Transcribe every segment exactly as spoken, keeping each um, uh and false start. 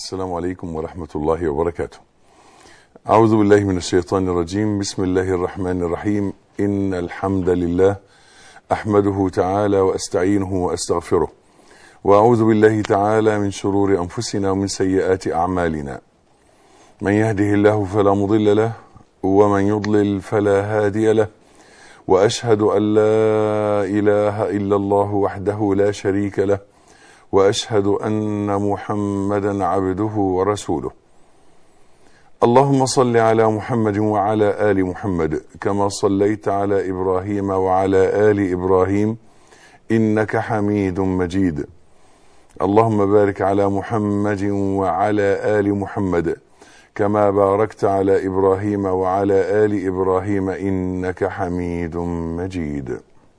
السلام عليكم ورحمة الله وبركاته. أعوذ بالله من الشيطان الرجيم. بسم الله الرحمن الرحيم. إن الحمد لله أحمده تعالى وأستعينه وأستغفره، وأعوذ بالله تعالى من شرور أنفسنا ومن سيئات أعمالنا. من يهده الله فلا مضل له، ومن يضلل فلا هادي له، وأشهد أن لا إله إلا الله وحده لا شريك له، وأشهد أن محمدا عبده ورسوله. اللهم صل على محمد وعلى آل محمد كما صليت على إبراهيم وعلى آل إبراهيم إنك حميد مجيد. اللهم بارك على محمد وعلى آل محمد كما باركت على إبراهيم وعلى آل إبراهيم إنك حميد مجيد.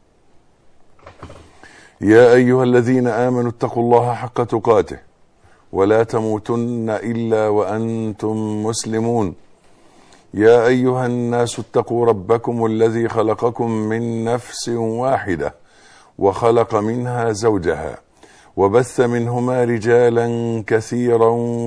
يا أيها الذين آمنوا اتقوا الله حق تقاته ولا تموتن إلا وأنتم مسلمون. يا أيها الناس اتقوا ربكم الذي خلقكم من نفس واحدة وخلق منها زوجها وبث منهما رجالا كثيرا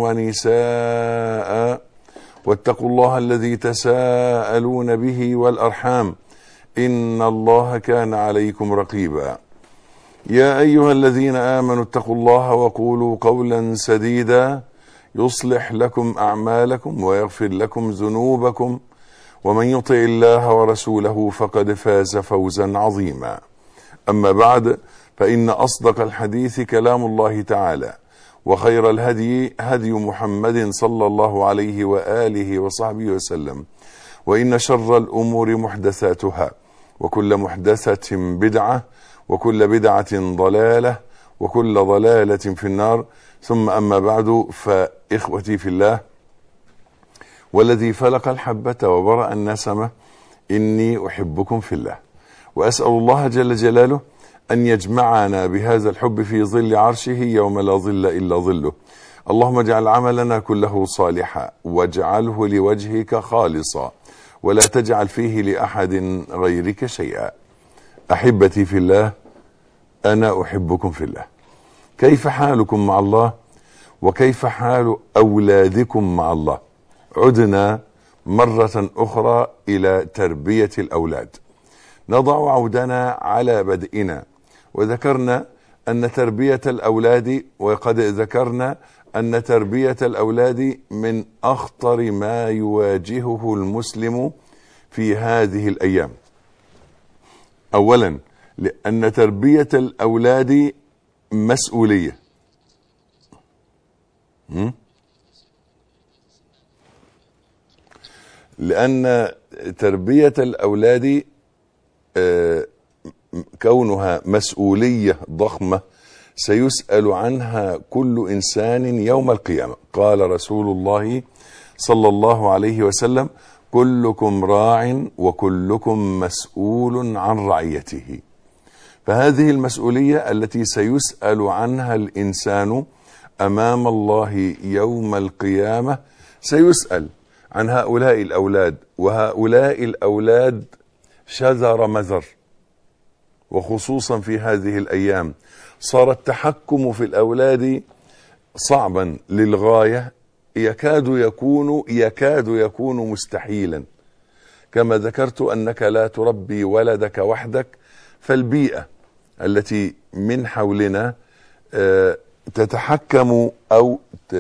ونساء، واتقوا الله الذي تساءلون به والأرحام إن الله كان عليكم رقيبا. يا أيها الذين آمنوا اتقوا الله وقولوا قولا سديدا يصلح لكم أعمالكم ويغفر لكم ذنوبكم، ومن يطع الله ورسوله فقد فاز فوزا عظيما. أما بعد، فإن أصدق الحديث كلام الله تعالى، وخير الهدي هدي محمد صلى الله عليه وآله وصحبه وسلم، وإن شر الأمور محدثاتها، وكل محدثة بدعة، وكل بدعة ضلالة، وكل ضلالة في النار. ثم أما بعد، فإخوتي في الله، والذي فلق الحبة وبرأ النسمة، إني أحبكم في الله، وأسأل الله جل جلاله أن يجمعنا بهذا الحب في ظل عرشه يوم لا ظل إلا ظله. اللهم اجعل عملنا كله صالحا، واجعله لوجهك خالصا، ولا تجعل فيه لأحد غيرك شيئا. أحبتي في الله، أنا أحبكم في الله. كيف حالكم مع الله؟ وكيف حال أولادكم مع الله؟ عدنا مرة أخرى إلى تربية الأولاد. نضع عودنا على بدئنا، وذكرنا أن تربية الأولاد، وقد ذكرنا أن تربية الأولاد من أخطر ما يواجهه المسلم في هذه الأيام. أولا، لأن تربية الأولاد مسؤولية. لأن تربية الأولاد كونها مسؤولية ضخمة سيسأل عنها كل إنسان يوم القيامة. قال رسول الله صلى الله عليه وسلم: كلكم راع وكلكم مسؤول عن رعيته. فهذه المسؤولية التي سيسأل عنها الإنسان أمام الله يوم القيامة. سيسأل عن هؤلاء الأولاد، وهؤلاء الأولاد شذر مذر، وخصوصا في هذه الأيام صار التحكم في الأولاد صعبا للغاية، يكاد يكون يكاد يكون مستحيلا. كما ذكرت أنك لا تربي ولدك وحدك، فالبيئة التي من حولنا تتحكم أو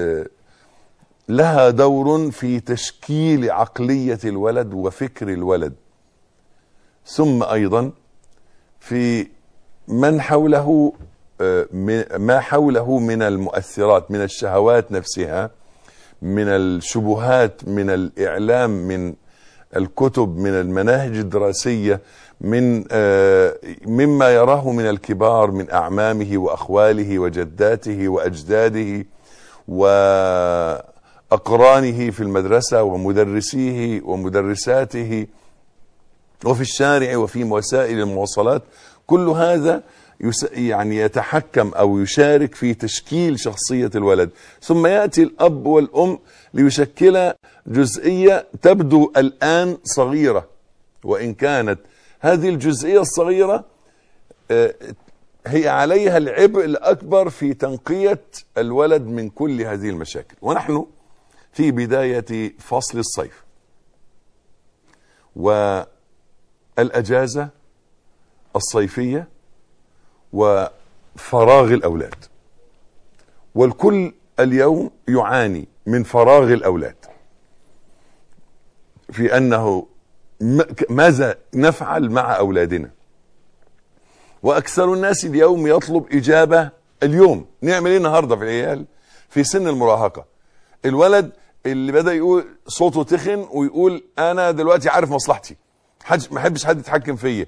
لها دور في تشكيل عقلية الولد وفكر الولد، ثم أيضا في من حوله، ما حوله من المؤثرات، من الشهوات نفسها، من الشبهات، من الإعلام، من الكتب، من المناهج الدراسية، من مما يراه من الكبار، من أعمامه وأخواله وجداته وأجداده وأقرانه في المدرسة ومدرسيه ومدرساته وفي الشارع وفي وسائل المواصلات. كل هذا يعني يتحكم أو يشارك في تشكيل شخصية الولد. ثم يأتي الأب والأم ليشكل جزئية تبدو الآن صغيرة، وإن كانت هذه الجزئية الصغيرة هي عليها العبء الأكبر في تنقية الولد من كل هذه المشاكل. ونحن في بداية فصل الصيف والأجازة الصيفية وفراغ الأولاد، والكل اليوم يعاني من فراغ الأولاد، في أنه ماذا نفعل مع أولادنا. وأكثر الناس اليوم يطلب إجابة اليوم، نعمل إيه النهاردة في العيال في سن المراهقة. الولد اللي بدأ يقول صوته تخن ويقول أنا دلوقتي عارف مصلحتي، ما حدش حد يتحكم فيا،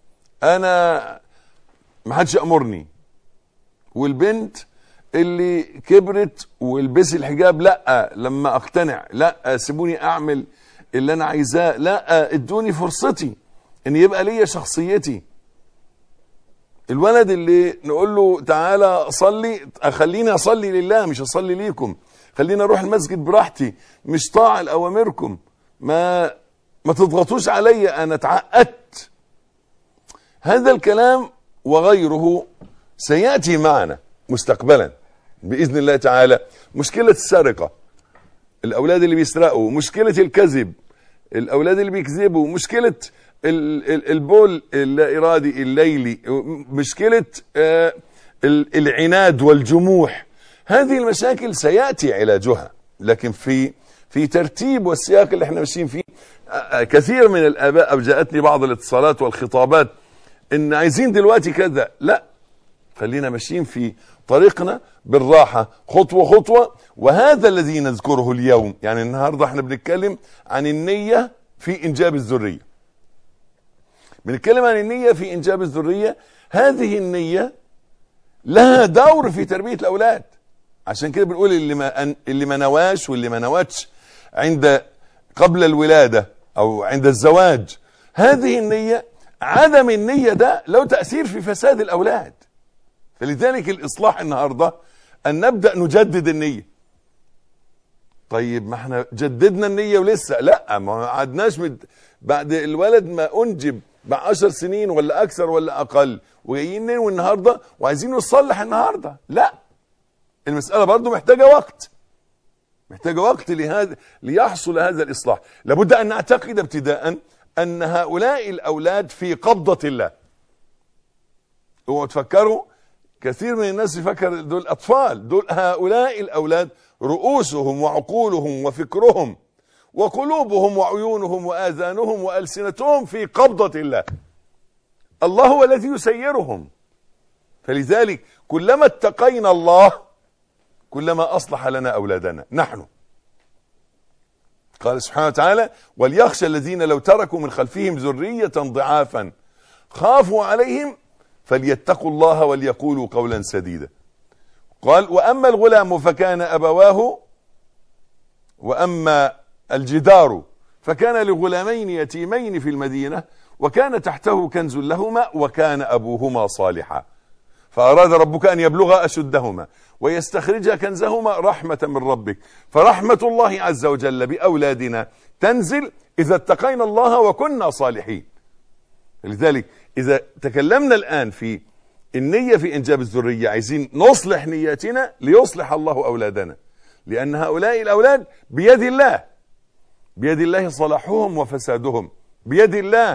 أنا ما حدش يأمرني. والبنت اللي كبرت والبسي الحجاب، لا لما اقتنع، لا سيبوني اعمل اللي انا عايزاه، لا ادوني فرصتي ان يبقى ليا شخصيتي. الولد اللي نقول له تعالى صلي، خليني اصلي لله مش اصلي ليكم، خليني اروح المسجد براحتي مش طاعة لاوامركم، ما ما تضغطوش عليا انا اتعقدت. هذا الكلام وغيره سيأتي معنا مستقبلا بإذن الله تعالى. مشكلة السرقة، الأولاد اللي بيسرقوا، مشكلة الكذب، الأولاد اللي بيكذبوا، مشكلة البول اللا إرادي الليلي، مشكلة العناد والجموح. هذه المشاكل سيأتي علاجها، لكن في في ترتيب والسياق اللي احنا ماشيين فيه. كثير من الآباء أو جاءتني بعض الاتصالات والخطابات إن عايزين دلوقتي كذا، لا خلينا ماشيين في طريقنا بالراحة خطوة خطوة. وهذا الذي نذكره اليوم، يعني النهاردة احنا بنتكلم عن النية في إنجاب الذرية، بنتكلم عن النية في إنجاب الذرية. هذه النية لها دور في تربية الأولاد، عشان كده بنقول اللي ما اللي ما نواش واللي ما نواتش عند قبل الولادة أو عند الزواج، هذه النية، عدم النية ده له تأثير في فساد الأولاد. فلذلك الإصلاح النهاردة أن نبدأ نجدد النية. طيب ما احنا جددنا النية ولسه لا، ما عدناش مد... بعد الولد ما أنجب بعشر سنين ولا أكثر ولا أقل وجايين ننوي النهاردة وعايزين نصلح النهاردة، لا، المسألة برضو محتاجة وقت، محتاجة وقت لهذا ليحصل هذا الإصلاح. لابد أن نعتقد ابتداء أن هؤلاء الأولاد في قبضة الله. اوعوا تفكروا، كثير من الناس يفكر دول أطفال، دول هؤلاء الأولاد رؤوسهم وعقولهم وفكرهم وقلوبهم وعيونهم وآذانهم وألسنتهم في قبضة الله. الله هو الذي يسيرهم. فلذلك كلما اتقينا الله كلما أصلح لنا أولادنا نحن. قال سبحانه وتعالى: وليخشى الذين لو تركوا من خلفهم ذرية ضعافا خافوا عليهم فليتقوا الله وليقولوا قولا سديدا. قال: وأما الغلام فكان أبواه وأما الجدار فكان لغلامين يتيمين في المدينة وكان تحته كنز لهما وكان أبوهما صالحا فأراد ربك أن يبلغا أشدهما ويستخرجا كنزهما رحمة من ربك. فرحمة الله عز وجل بأولادنا تنزل إذا اتقينا الله وكنا صالحين. لذلك إذا تكلمنا الآن في النية في إنجاب الذرية، عايزين نصلح نياتنا ليصلح الله أولادنا، لأن هؤلاء الأولاد بيد الله، بيد الله صلاحهم وفسادهم، بيد الله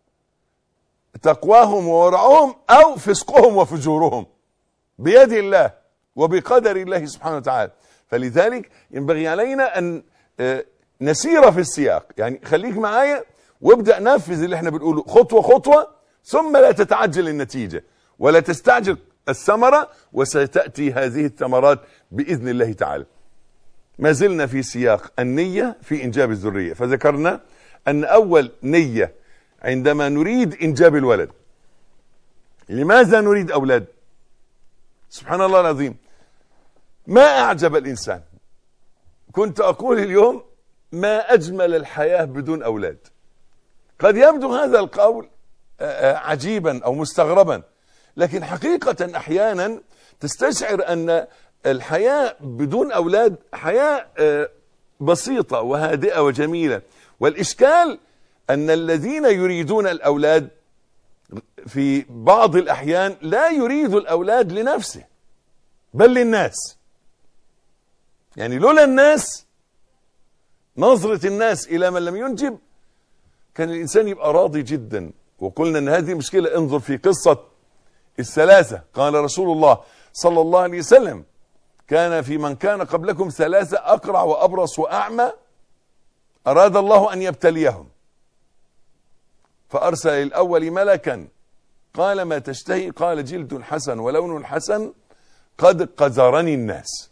تقواهم وورعهم أو فسقهم وفجورهم، بيد الله وبقدر الله سبحانه وتعالى. فلذلك ينبغي علينا أن نسير في السياق، يعني خليك معايا وابدأ نفذ اللي احنا بنقوله خطوة خطوة، ثم لا تتعجل النتيجة ولا تستعجل الثمرة، وستأتي هذه الثمرات بإذن الله تعالى. ما زلنا في سياق النية في إنجاب الذرية، فذكرنا أن أول نية عندما نريد إنجاب الولد. لماذا نريد أولاد؟ سبحان الله العظيم، ما أعجب الإنسان. كنت أقول اليوم: ما أجمل الحياة بدون أولاد. قد يبدو هذا القول عجيبا أو مستغربا، لكن حقيقة أحيانا تستشعر أن الحياة بدون أولاد حياة بسيطة وهادئة وجميلة. والإشكال أن الذين يريدون الأولاد في بعض الأحيان لا يريد الأولاد لنفسه بل للناس. يعني لولا الناس، نظرة الناس إلى من لم ينجب، كان الإنسان يبقى راضي جدا. وقلنا أن هذه مشكلة. انظر في قصة الثلاثة. قال رسول الله صلى الله عليه وسلم: كان في من كان قبلكم ثلاثة، أقرع وأبرص وأعمى، أراد الله أن يبتليهم، فأرسل الأول ملكا قال: ما تشتهي؟ قال: جلد حسن ولون حسن قد قذرني الناس.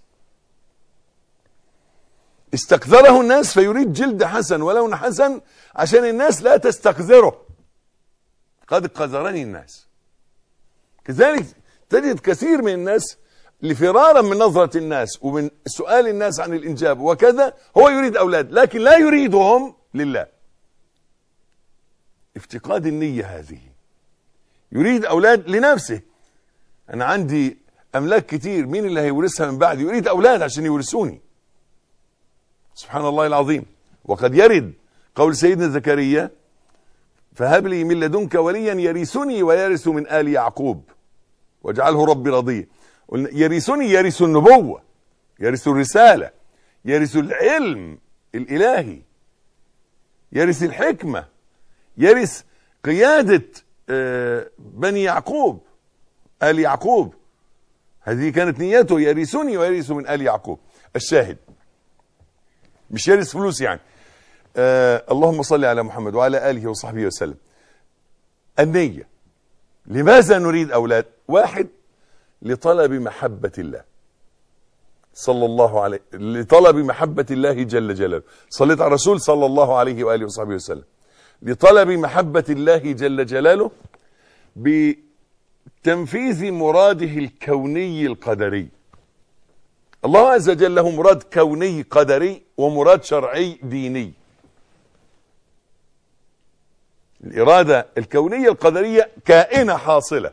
استقذره الناس، فيريد جلد حسن ولون حسن عشان الناس لا تستقذره. قد قذرني الناس. كذلك تجد كثير من الناس لفرارا من نظرة الناس ومن سؤال الناس عن الإنجاب وكذا، هو يريد أولاد لكن لا يريدهم لله. افتقاد النية هذه. يريد أولاد لنفسه. أنا عندي أملاك كتير، مين اللي هيورثها من بعد؟ يريد أولاد عشان يورثوني. سبحان الله العظيم. وقد يرد قول سيدنا زكريا: فهب لي من لدنك وليا يرثني ويرث من آل يعقوب واجعله ربي رضيا. يرثني، يرث النبوة، يرث الرسالة، يرث العلم الإلهي، يرث الحكمة، يرث قيادة بني يعقوب، آل يعقوب. هذه كانت نيته، يرثني ويرث من آل يعقوب. الشاهد مش يرث فلوس يعني. آه اللهم صل على محمد وعلى آله وصحبه وسلم. النية. لماذا نريد أولاد؟ واحد، لطلب محبة الله صلى الله عليه، لطلب محبة الله جل جلاله. صليت على الرسول صلى الله عليه وآله وصحبه وسلم. لطلب محبة الله جل جلاله بتنفيذ مراده الكوني القدري. الله عز وجل له مراد كوني قدري ومراد شرعي ديني. الإرادة الكونية القدرية كائنة حاصلة.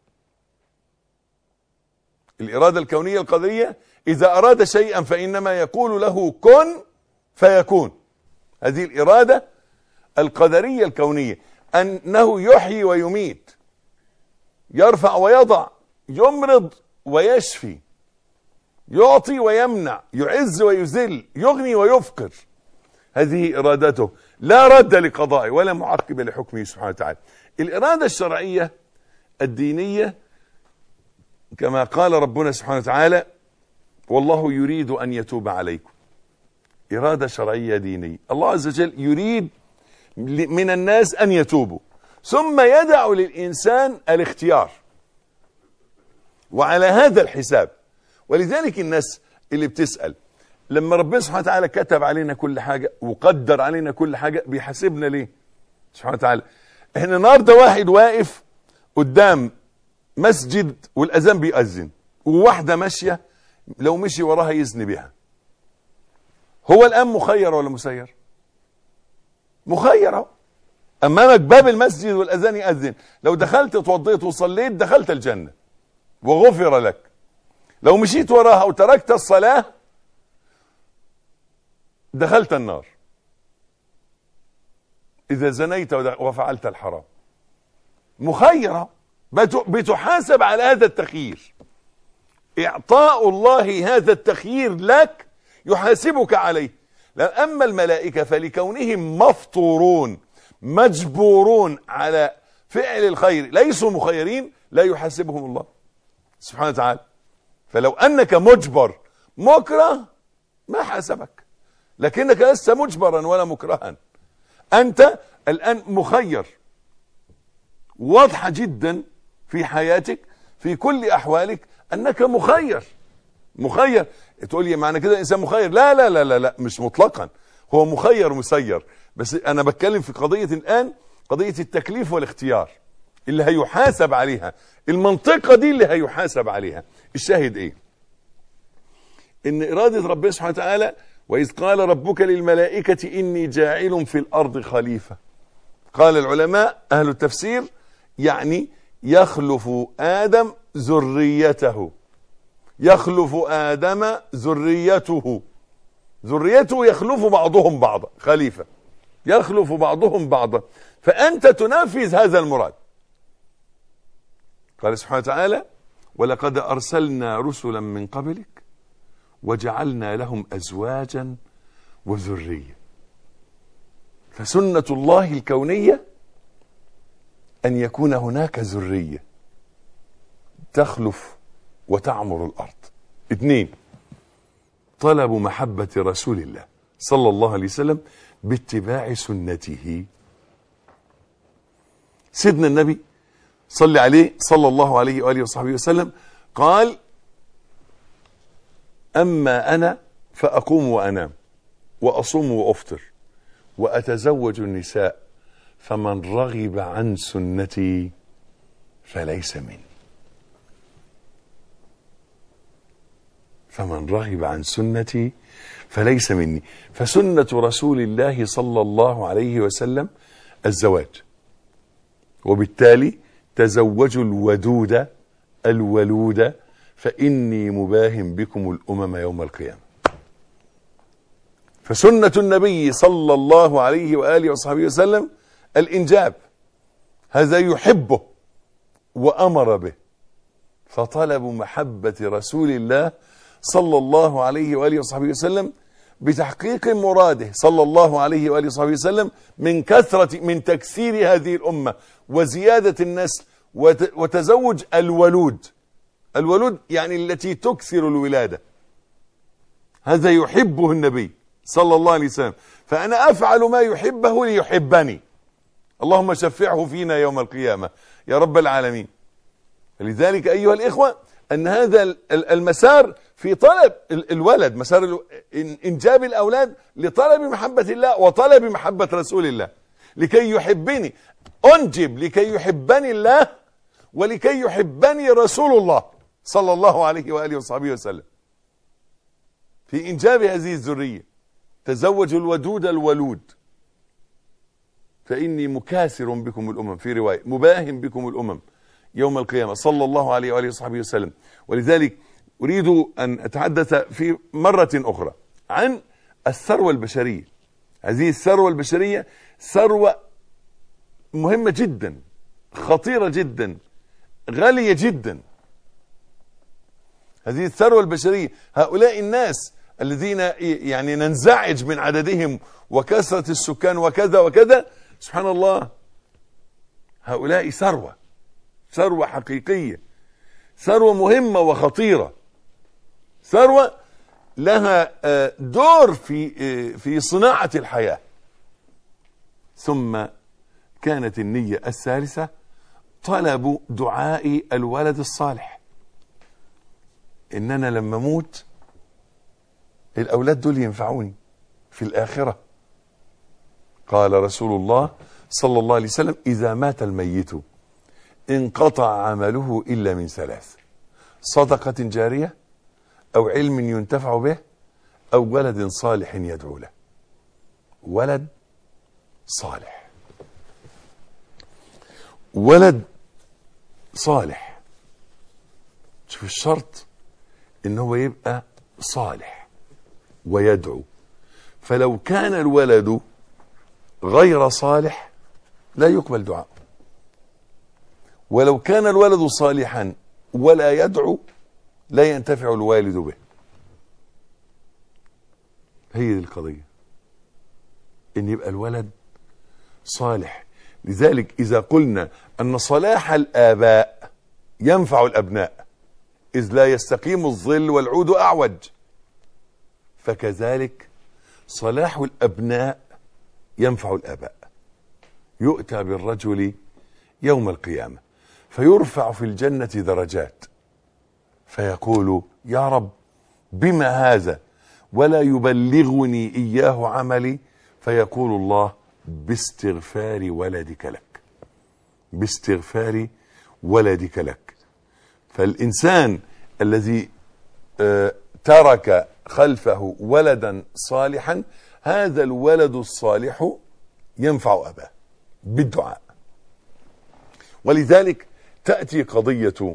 الإرادة الكونية القدرية إذا أراد شيئا فإنما يقول له كن فيكون. هذه الإرادة القدرية الكونية، أنه يحيي ويميت، يرفع ويضع، يمرض ويشفي، يعطي ويمنع، يعز ويذل، يغني ويفقر. هذه إرادته لا رد لقضائه ولا معقب لحكمه سبحانه وتعالى. الإرادة الشرعية الدينية كما قال ربنا سبحانه وتعالى: والله يريد أن يتوب عليكم. إرادة شرعية دينية. الله عز وجل يريد من الناس أن يتوبوا، ثم يدع للإنسان الاختيار، وعلى هذا الحساب. ولذلك الناس اللي بتسأل لما ربنا سبحانه وتعالى كتب علينا كل حاجة وقدر علينا كل حاجة، بيحاسبنا ليه سبحانه وتعالى؟ احنا النهارده واحد واقف قدام مسجد والأذان بيأذن، وواحدة ماشية لو مشي وراها يزني بها، هو الآن مخير ولا مسير؟ مخير. أمامك باب المسجد والأذان يأذن، لو دخلت اتوضيت وصليت دخلت الجنة وغفر لك. لو مشيت وراها وتركت الصلاة دخلت النار إذا زنيت وفعلت الحرام. مخيرة، بتحاسب على هذا التخيير. إعطاء الله هذا التخيير لك يحاسبك عليه. أما الملائكة فلكونهم مفطورون مجبورون على فعل الخير ليسوا مخيرين، لا يحاسبهم الله سبحانه وتعالى. فلو أنك مجبر مكره ما حاسبك، لكنك لست مجبرا ولا مكرها. أنت الآن مخير، واضحة جدا في حياتك في كل أحوالك أنك مخير. مخير تقول لي معنى كده الإنسان مخير؟ لا لا لا لا لا، مش مطلقا، هو مخير مسير. بس أنا بتكلم في قضية الآن، قضية التكليف والاختيار اللي هيحاسب عليها، المنطقة دي اللي هيحاسب عليها. الشاهد إيه؟ إن إرادة ربنا سبحانه وتعالى: وإذ قال ربك للملائكة إني جاعل في الأرض خليفة. قال العلماء أهل التفسير يعني يخلف آدم ذريته، يخلف آدم ذريته، ذريته يخلف بعضهم بعضا، خليفة يخلف بعضهم بعضا. فأنت تنفذ هذا المراد. قال سبحانه وتعالى: ولقد أرسلنا رسلا من قبلك وجعلنا لهم أزواجا وذرية. فسنة الله الكونية أن يكون هناك ذرية تخلف وتعمر الأرض. اثنين، طلب محبة رسول الله صلى الله عليه وسلم باتباع سنته. سيدنا النبي صلى عليه صلى الله عليه وآله وصحبه وسلم قال: أما أنا فأقوم وأنام وأصوم وأفطر وأتزوج النساء، فمن رغب عن سنتي فليس مني. فمن رغب عن سنتي فليس مني. فسنة رسول الله صلى الله عليه وسلم الزواج، وبالتالي تزوجوا الودود الولود فإني مباهم بكم الأمم يوم القيامة. فسنة النبي صلى الله عليه وآله وصحبه وسلم الإنجاب، هذا يحبه وأمر به. فطلب محبة رسول الله صلى الله عليه وآله وصحبه وسلم بتحقيق مراده صلى الله عليه وآله وصحبه وسلم من كثرة من تكثير هذه الأمة وزيادة النسل وتزوج الولود. الولود يعني التي تكثر الولادة، هذا يحبه النبي صلى الله عليه وسلم. فأنا أفعل ما يحبه ليحبني، اللهم شفعه فينا يوم القيامة يا رب العالمين. لذلك أيها الإخوة أن هذا المسار في طلب الولد، مسار إنجاب الأولاد لطلب محبة الله وطلب محبة رسول الله، لكي يحبني أنجب، لكي يحبني الله ولكي يحبني رسول الله صلى الله عليه وآله وصحبه وسلم. في إنجاب هذه الذرية تزوجوا الودود الولود فإني مكاثر بكم الأمم، في رواية مباهم بكم الأمم يوم القيامة صلى الله عليه وآله وصحبه وسلم. ولذلك أريد أن أتحدث في مرة أخرى عن الثروة البشرية. هذه الثروة البشرية ثروة مهمة جدا، خطيرة جدا، غالية جدا. هذه الثروة البشرية، هؤلاء الناس الذين يعني ننزعج من عددهم وكثرة السكان وكذا وكذا، سبحان الله، هؤلاء ثروة، ثروة حقيقية، ثروة مهمة وخطيرة، ثروة لها دور في في صناعة الحياة. ثم كانت النية الثالثة طلب دعاء الولد الصالح، إن أنا لما أموت الأولاد دول ينفعوني في الآخرة. قال رسول الله صلى الله عليه وسلم: إذا مات الميت انقطع عمله إلا من ثلاث: صدقة جارية، أو علم ينتفع به، أو ولد صالح يدعو له. ولد صالح، ولد صالح. شوف الشرط إن هو يبقى صالح ويدعو. فلو كان الولد غير صالح لا يقبل دعاء، ولو كان الولد صالحا ولا يدعو لا ينتفع الوالد به. هي دي القضية، ان يبقى الولد صالح. لذلك إذا قلنا أن صلاح الآباء ينفع الأبناء إذ لا يستقيم الظل والعود أعوج، فكذلك صلاح الأبناء ينفع الآباء. يؤتى بالرجل يوم القيامة فيرفع في الجنة درجات، فيقول: يا رب بما هذا ولا يبلغني إياه عملي؟ فيقول الله: باستغفار ولدك لك، باستغفار ولدك لك. فالإنسان الذي آه ترك خلفه ولدا صالحا، هذا الولد الصالح ينفع أباه بالدعاء. ولذلك تأتي قضية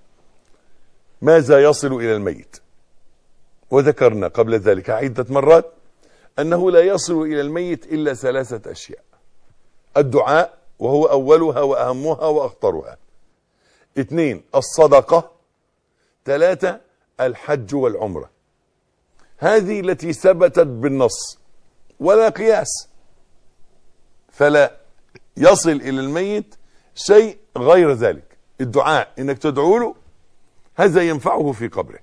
ماذا يصل إلى الميت. وذكرنا قبل ذلك عدة مرات أنه لا يصل إلى الميت إلا ثلاثة أشياء: الدعاء، وهو أولها وأهمها وأخطرها. اثنين الصدقة. ثلاثة الحج والعمرة. هذه التي ثبتت بالنص ولا قياس، فلا يصل إلى الميت شيء غير ذلك. الدعاء انك تدعو له هذا ينفعه في قبره.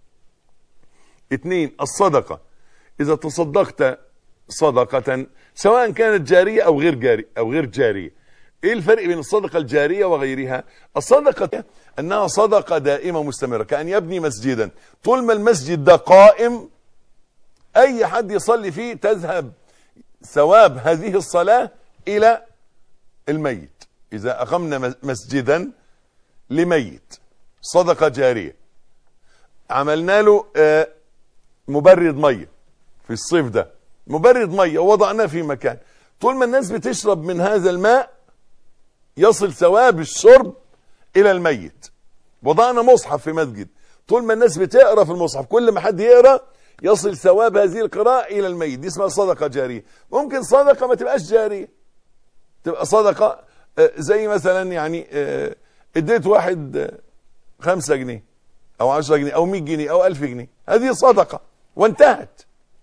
اثنين الصدقة، اذا تصدقت صدقة سواء كانت جارية او غير جارية او غير جارية. ايه الفرق بين الصدقة الجارية وغيرها؟ الصدقة انها صدقة دائمة مستمرة، كأن يبني مسجدا، طول ما المسجد ده قائم اي حد يصلي فيه تذهب ثواب هذه الصلاة الى الميت. اذا اقمنا مسجدا لميت صدقة جارية، عملنا له مبرد مية في الصيف ده، مبرد مية ووضعناه في مكان، طول ما الناس بتشرب من هذا الماء يصل ثواب الشرب الى الميت. وضعنا مصحف في مسجد، طول ما الناس بتقرا في المصحف كل ما حد يقرا يصل ثواب هذه القراءة الى الميت. دي اسمها صدقة جارية. ممكن صدقة ما تبقاش جارية، تبقى صدقة زي مثلا يعني اديت واحد خمسة جنيه او عشرة جنيه او مية جنيه او الف جنيه، هذه صدقة وانتهت.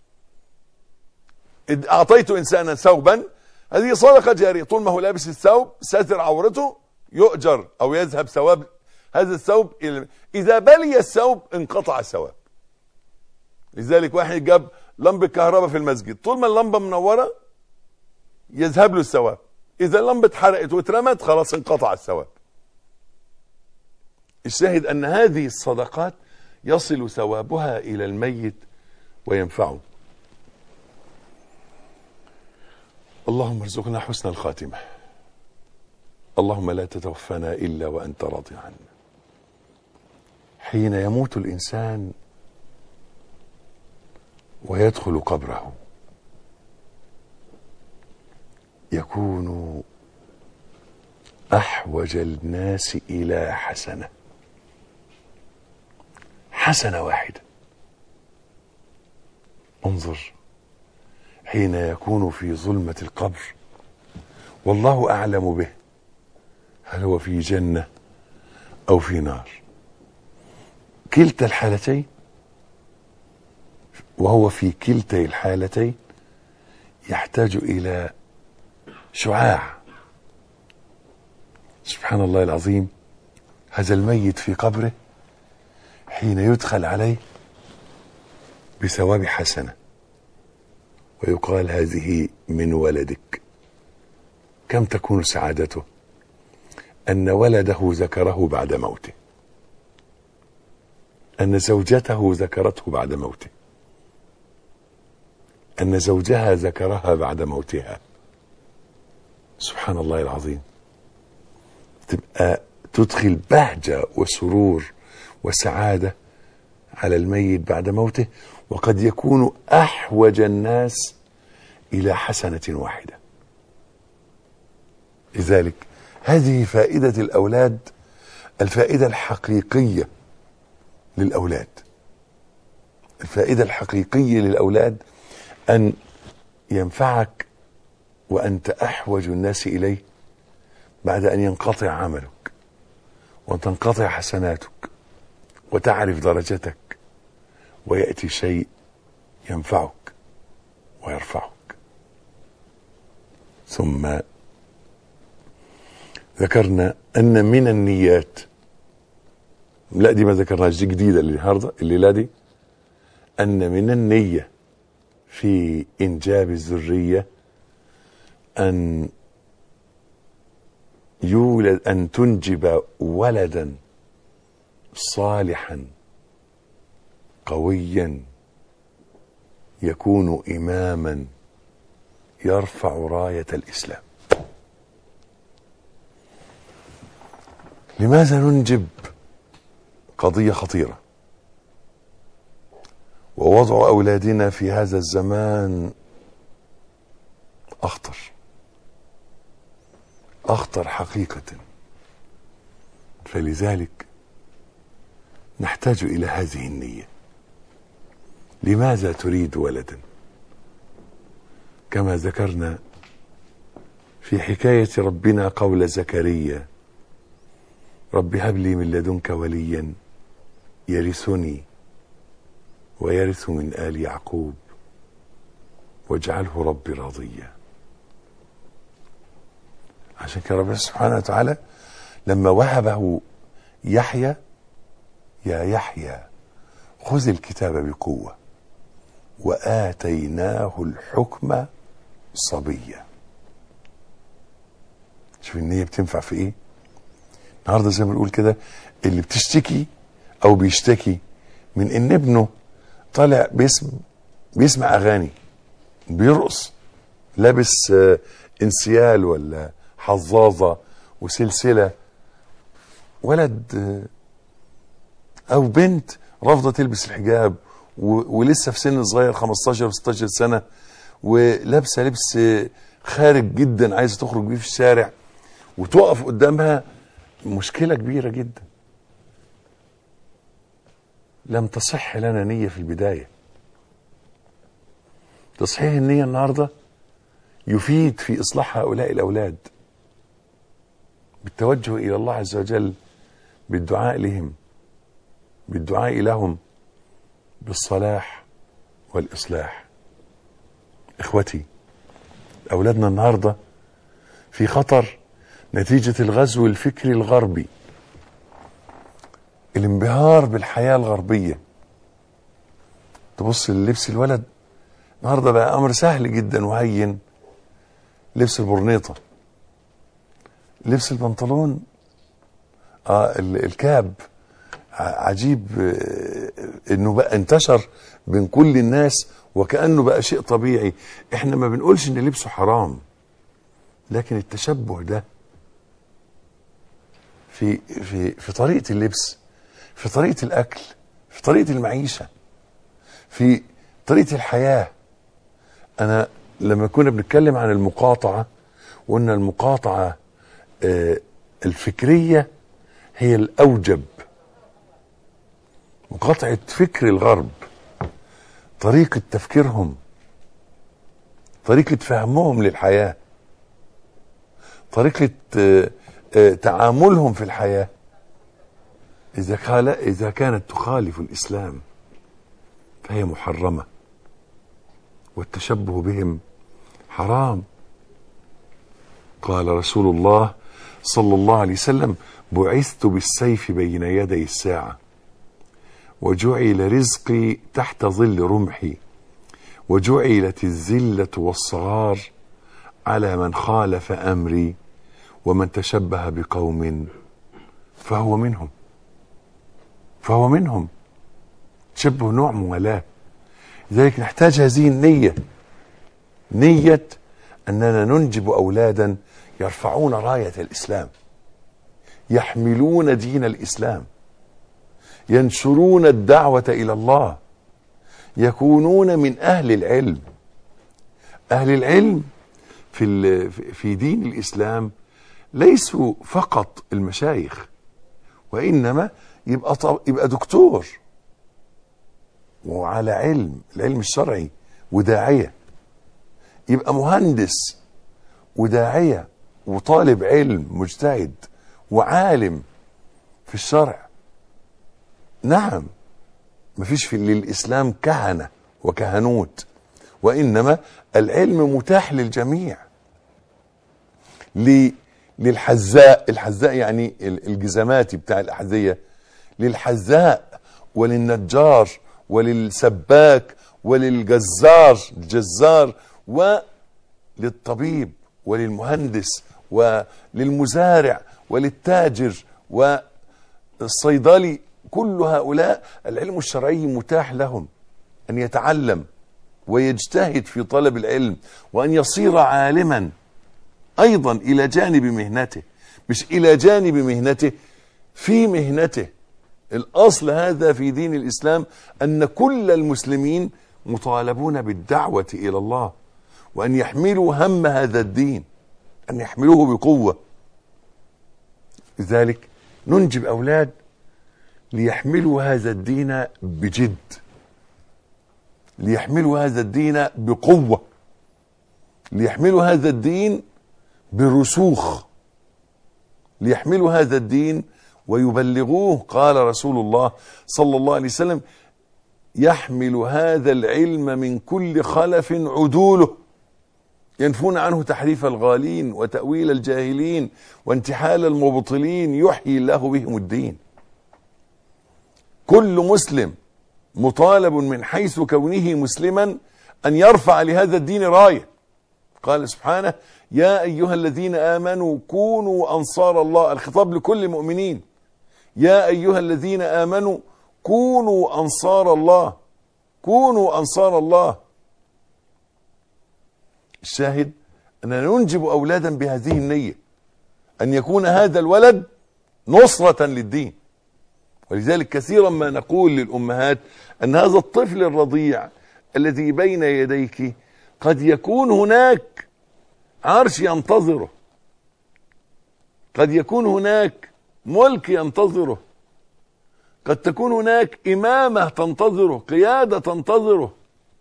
اعطيت انسانا ثوبا، هذه صدقة جارية، طول ما هو لابس الثوب ساتر عورته يؤجر او يذهب ثواب هذا الثوب. اذا بلي الثوب انقطع الثواب. لذلك واحد جاب لمبة كهرباء في المسجد، طول ما اللمبة منورة يذهب له الثواب، اذا اللمبة اتحرقت واترمت خلاص انقطع الثواب. الشاهد ان هذه الصدقات يصل ثوابها الى الميت وينفعه. اللهم ارزقنا حسن الخاتمة. اللهم لا تتوفنا الا وانت راضي عنا. حين يموت الانسان ويدخل قبره يكون احوج الناس الى حسنة، حسنة واحدة. انظر حين يكون في ظلمة القبر والله اعلم به، هل هو في جنة او في نار؟ كلتا الحالتين، وهو في كلتا الحالتين يحتاج الى شعاع. سبحان الله العظيم، هذا الميت في قبره حين يدخل عليه بثواب حسنة ويقال هذه من ولدك، كم تكون سعادته أن ولده ذكره بعد موته، أن زوجته ذكرته بعد موته، أن زوجها ذكرها بعد موتها. سبحان الله العظيم، تبقى تدخل بهجة وسرور وسعادة على الميت بعد موته، وقد يكون أحوج الناس إلى حسنة واحدة. لذلك هذه فائدة الأولاد، الفائدة الحقيقية للأولاد. الفائدة الحقيقية للأولاد أن ينفعك وأنت أحوج الناس إليه بعد أن ينقطع عملك وتنقطع حسناتك وتعرف درجتك، ويأتي شيء ينفعك ويرفعك. ثم ذكرنا أن من النيات، لا دي ما ذكرناش، دي جديدة النهارده الليلة دي، أن من النية في إنجاب الذرية أن يولد، أن تنجب ولدا صالحا قويا يكون إماما يرفع راية الإسلام. لماذا ننجب؟ قضية خطيرة، ووضع أولادنا في هذا الزمان أخطر أخطر حقيقة. فلذلك نحتاج إلى هذه النية. لماذا تريد ولدا؟ كما ذكرنا في حكاية ربنا قول زكريا رب هب لي من لدنك وليا يرثني ويرث من آل يعقوب واجعله ربي راضيا. عشان كده ربنا سبحانه وتعالى لما وهبه يحيى: يا يحيى خذ الكتاب بقوة وآتيناه الحكم صبيا. شوف النية بتنفع في ايه. النهارده زي ما بنقول كده، اللي بتشتكي او بيشتكي من ان ابنه طالع بيسم بيسمع اغاني، بيرقص، لابس انسيال ولا حظاظه وسلسله، ولد او بنت رافضه تلبس الحجاب ولسه في سن صغير خمستاشر و ستاشر سنه، ولابسه لبس خارج جدا عايزه تخرج بيه في الشارع، وتقف قدامها مشكله كبيره جدا. لم تصح لنا نيه في البدايه. تصحيح النيه النهارده يفيد في اصلاح هؤلاء الاولاد بالتوجه الى الله عز وجل، بالدعاء لهم، بالدعاء لهم بالصلاح والاصلاح. اخوتي، اولادنا النهارده في خطر نتيجه الغزو الفكري الغربي، الانبهار بالحياه الغربيه. تبص للبس الولد النهارده بقى امر سهل جدا وهين، لبس البرنيطه، لبس البنطلون، اه الكاب، عجيب انه بقى انتشر بين كل الناس وكأنه بقى شيء طبيعي. احنا ما بنقولش ان لبسه حرام، لكن التشبه ده في في في طريقة اللبس، في طريقة الاكل، في طريقة المعيشة، في طريقة الحياة. انا لما كنا بنتكلم عن المقاطعة وقلنا المقاطعة آه الفكرية هي الاوجب، مقاطعة فكر الغرب، طريقة تفكيرهم، طريقة فهمهم للحياة، طريقة تعاملهم في الحياة، إذا قال إذا كانت تخالف الإسلام فهي محرمة، والتشبه بهم حرام. قال رسول الله صلى الله عليه وسلم: بعثت بالسيف بين يدي الساعة، وجعل رزقي تحت ظل رمحي، وجعلت الذلة والصغار على من خالف أمري، ومن تشبه بقوم فهو منهم. فهو منهم. تشبه نوع موالاة. لذلك نحتاج هذه النية، نية أننا ننجب أولادا يرفعون راية الإسلام، يحملون دين الإسلام، ينشرون الدعوة إلى الله، يكونون من أهل العلم. أهل العلم في في دين الإسلام ليسوا فقط المشايخ، وإنما يبقى يبقى دكتور وعلى علم، العلم الشرعي وداعية، يبقى مهندس وداعية وطالب علم مجتهد وعالم في الشرع. نعم، مفيش في للإسلام كهنة وكهنوت، وإنما العلم متاح للجميع. للحذاء، الحذاء يعني الجزماتي بتاع الأحذية، للحذاء وللنجار وللسباك وللجزار الجزار وللطبيب وللمهندس وللمزارع وللتاجر والصيدلي، كل هؤلاء العلم الشرعي متاح لهم أن يتعلم ويجتهد في طلب العلم، وأن يصير عالما أيضا إلى جانب مهنته، مش إلى جانب مهنته، في مهنته. الأصل هذا في دين الإسلام أن كل المسلمين مطالبون بالدعوة إلى الله، وأن يحملوا هم هذا الدين، أن يحملوه بقوة. لذلك ننجب أولاد ليحملوا هذا الدين بجد، ليحملوا هذا الدين بقوة، ليحملوا هذا الدين برسوخ، ليحملوا هذا الدين ويبلغوه. قال رسول الله صلى الله عليه وسلم: يحمل هذا العلم من كل خلف عدوله ينفون عنه تحريف الغالين وتأويل الجاهلين وانتحال المبطلين، يحيي الله بهم الدين. كل مسلم مطالب من حيث كونه مسلما أن يرفع لهذا الدين راية. قال سبحانه: يا أيها الذين آمنوا كونوا أنصار الله. الخطاب لكل المؤمنين: يا أيها الذين آمنوا كونوا أنصار الله، كونوا أنصار الله. الشاهد أننا ننجب أولادا بهذه النية، أن يكون هذا الولد نصرة للدين. ولذلك كثيرا ما نقول للأمهات أن هذا الطفل الرضيع الذي بين يديك قد يكون هناك عرش ينتظره، قد يكون هناك ملك ينتظره، قد تكون هناك إمامة تنتظره، قيادة تنتظره.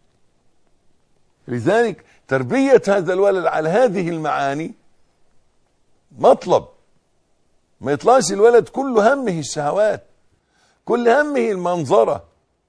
لذلك تربية هذا الولد على هذه المعاني مطلب. ما يطلعش الولد كل همه الشهوات، كل همه المنظرة.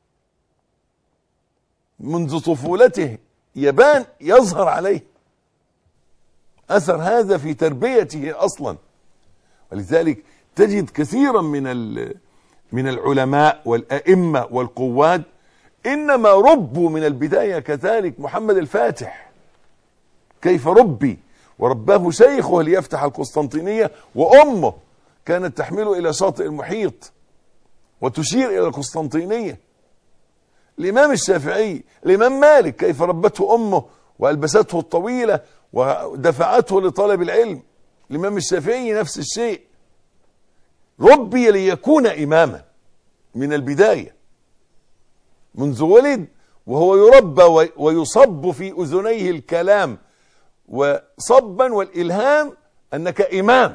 منذ طفولته يبان يظهر عليه أثر هذا في تربيته أصلا. ولذلك تجد كثيرا من من العلماء والأئمة والقواد إنما ربوا من البداية كذلك. محمد الفاتح كيف ربي ورباه شيخه ليفتح القسطنطينية، وأمه كانت تحمله إلى شاطئ المحيط وتشير إلى القسطنطينية. الإمام الشافعي، الإمام مالك كيف ربته أمه وألبسته الطويلة ودفعته لطلب العلم. الإمام الشافعي نفس الشيء، ربي ليكون إماما من البداية، منذ ولد وهو يربى ويصب في أذنيه الكلام وصبا والإلهام أنك إمام،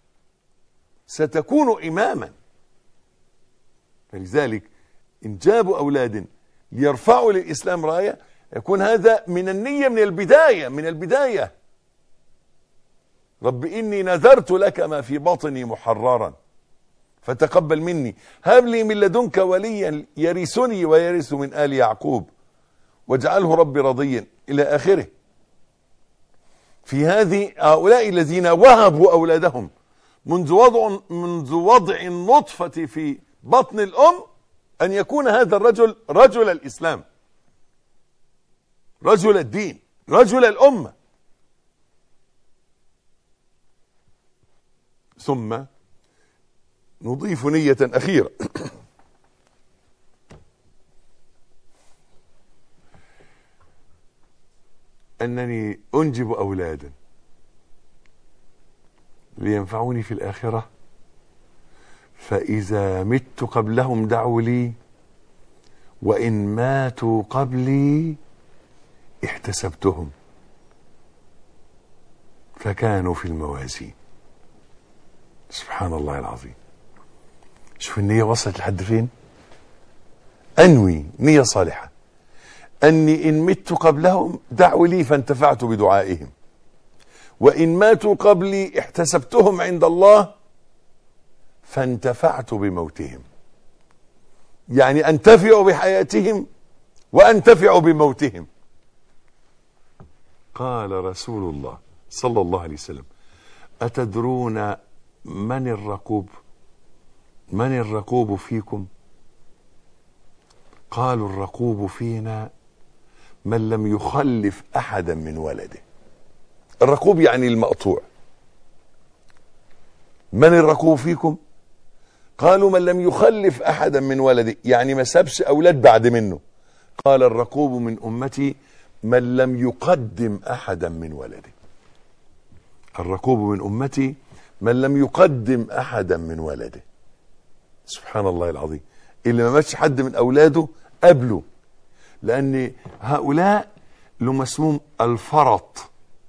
ستكون إماما. فلذلك إن جابوا أولاد ليرفعوا للإسلام راية يكون هذا من النية من البداية، من البداية. رب إني نذرت لك ما في بطني محررا فتقبل مني، هب لي من لدنك وليا يرثني ويرث من آل يعقوب واجعله ربي رضيا إلى آخره. في هذه هؤلاء الذين وهبوا أولادهم منذ وضع منذ وضع النطفة في بطن الأم أن يكون هذا الرجل رجل الإسلام، رجل الدين، رجل الأمة. ثم نضيف نية أخيرة أنني أنجب أولادا لينفعوني في الآخرة، فإذا مت قبلهم دعوا لي، وإن ماتوا قبلي احتسبتهم فكانوا في الموازين. سبحان الله العظيم. شوف النية وصلت لحد فين. أنوي نية صالحة أني إن مت قبلهم دعوا لي فانتفعت بدعائهم، وإن ماتوا قبلي احتسبتهم عند الله فانتفعت بموتهم. يعني أنتفع بحياتهم وأنتفع بموتهم. قال رسول الله صلى الله عليه وسلم: أتدرون من الرقوب؟ من الرقوب فيكم؟ قالوا: الرقوب فينا من لم يخلف أحدا من ولده. الرقوب يعني المقطوع. من الرقوب فيكم؟ قالوا: من لم يخلف أحدا من ولده، يعني ما سابش أولاد بعد منه. قال: الرقوب من أمتي من لم يقدم أحدا من ولده. الرقوب من أمتي من لم يقدم أحدا من ولده. سبحان الله العظيم. اللي ما ماتش حد من أولاده قبله، لأن هؤلاء لهم اسمهم الفرط.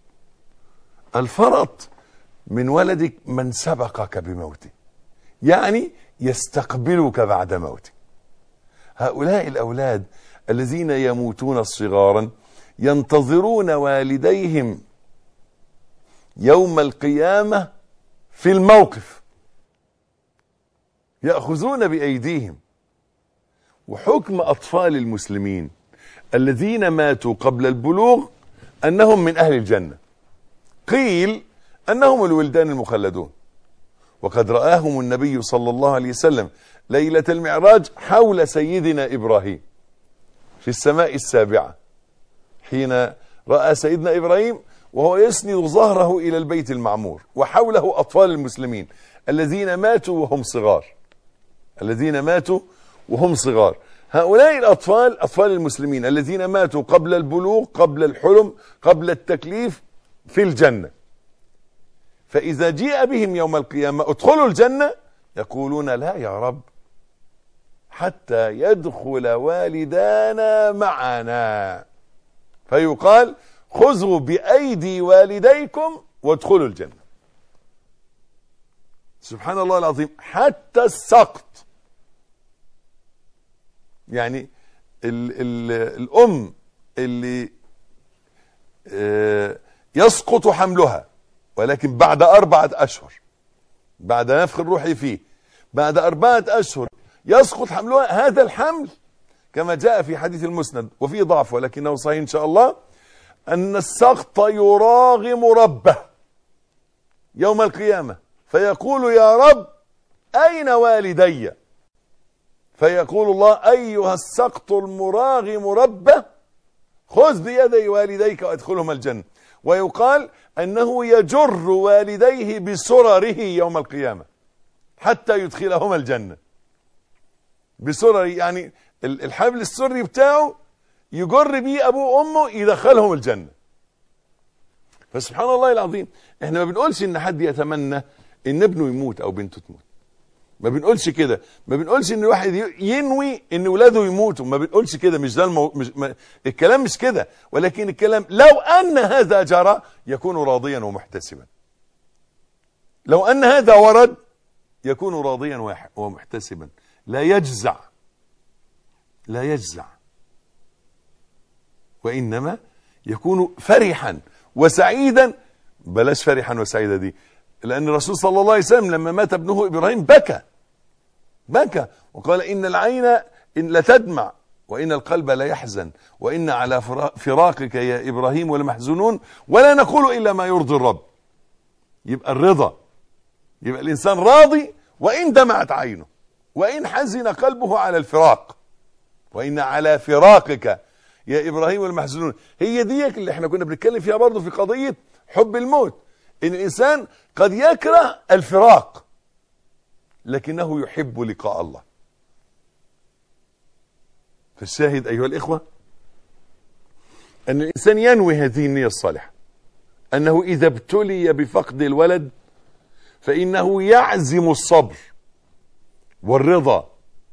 الفرط من ولدك من سبقك بموته، يعني يستقبلك بعد موته. هؤلاء الأولاد الذين يموتون صغارا ينتظرون والديهم يوم القيامة في الموقف. يأخذون بأيديهم. وحكم أطفال المسلمين الذين ماتوا قبل البلوغ أنهم من أهل الجنة، قيل أنهم الولدان المخلدون، وقد رآهم النبي صلى الله عليه وسلم ليلة المعراج حول سيدنا إبراهيم في السماء السابعة، حين رأى سيدنا إبراهيم وهو يسند ظهره إلى البيت المعمور وحوله أطفال المسلمين الذين ماتوا وهم صغار، الذين ماتوا وهم صغار. هؤلاء الأطفال أطفال المسلمين الذين ماتوا قبل البلوغ، قبل الحلم، قبل التكليف، في الجنة. فإذا جيء بهم يوم القيامة ادخلوا الجنة، يقولون لا يا رب حتى يدخل والدانا معنا، فيقال خذوا بأيدي والديكم وادخلوا الجنة. سبحان الله العظيم، حتى السقط. يعني ال ال الأم اللي يسقط حملها ولكن بعد أربعة أشهر، بعد نفخ الروح فيه، بعد أربعة أشهر يسقط حملها، هذا الحمل كما جاء في حديث المسند وفيه ضعف ولكنه صحيح إن شاء الله، أن السقط يراغم ربه يوم القيامة فيقول يا رب أين والدي؟ فيقول الله أيها السقط المراغم ربه خذ بيدي والديك وادخلهما الجنة. ويقال أنه يجر والديه بسرره يوم القيامة حتى يدخلهما الجنة. بسرر يعني الحبل السري بتاعه يجر بيه أبوه وأمه يدخلهم الجنة. فسبحان الله العظيم، احنا ما بنقولش ان حد يتمنى ان ابنه يموت او بنته تموت، ما بنقولش كده، ما بنقولش ان الواحد ينوي ان ولاده يموتوا، ما بنقولش كده، مش ده المو... مش... ما... الكلام مش كده، ولكن الكلام لو ان هذا جرى يكون راضيا ومحتسبا، لو ان هذا ورد يكون راضيا ومحتسبا، لا يجزع، لا يجزع، وانما يكون فرحا وسعيدا. بلاش فرحا وسعيدا دي، لأن الرسول صلى الله عليه وسلم لما مات ابنه إبراهيم بكى بكى وقال إن العين إن لتدمع وإن القلب لا يحزن وإن على فراقك يا إبراهيم ولمحزونون ولا نقول إلا ما يرضي الرب. يبقى الرضا، يبقى الإنسان راضي وإن دمعت عينه وإن حزن قلبه على الفراق، وإن على فراقك يا إبراهيم والمحزونون. هي ديك اللي احنا كنا بنتكلم فيها برضه في قضية حب الموت، إن الإنسان قد يكره الفراق لكنه يحب لقاء الله. فالشاهد أيها الإخوة أن الإنسان ينوي هذه النية الصالحة، أنه إذا ابتلي بفقد الولد فإنه يعزم الصبر والرضا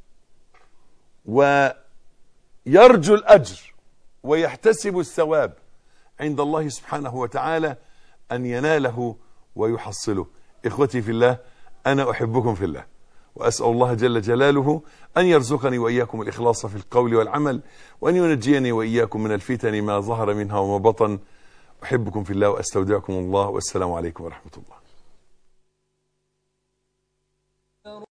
ويرجو الأجر ويحتسب الثواب عند الله سبحانه وتعالى أن يناله ويحصله. إخوتي في الله، أنا أحبكم في الله، وأسأل الله جل جلاله أن يرزقني وإياكم الإخلاص في القول والعمل، وأن ينجيني وإياكم من الفتن ما ظهر منها وما بطن. أحبكم في الله وأستودعكم الله، والسلام عليكم ورحمة الله.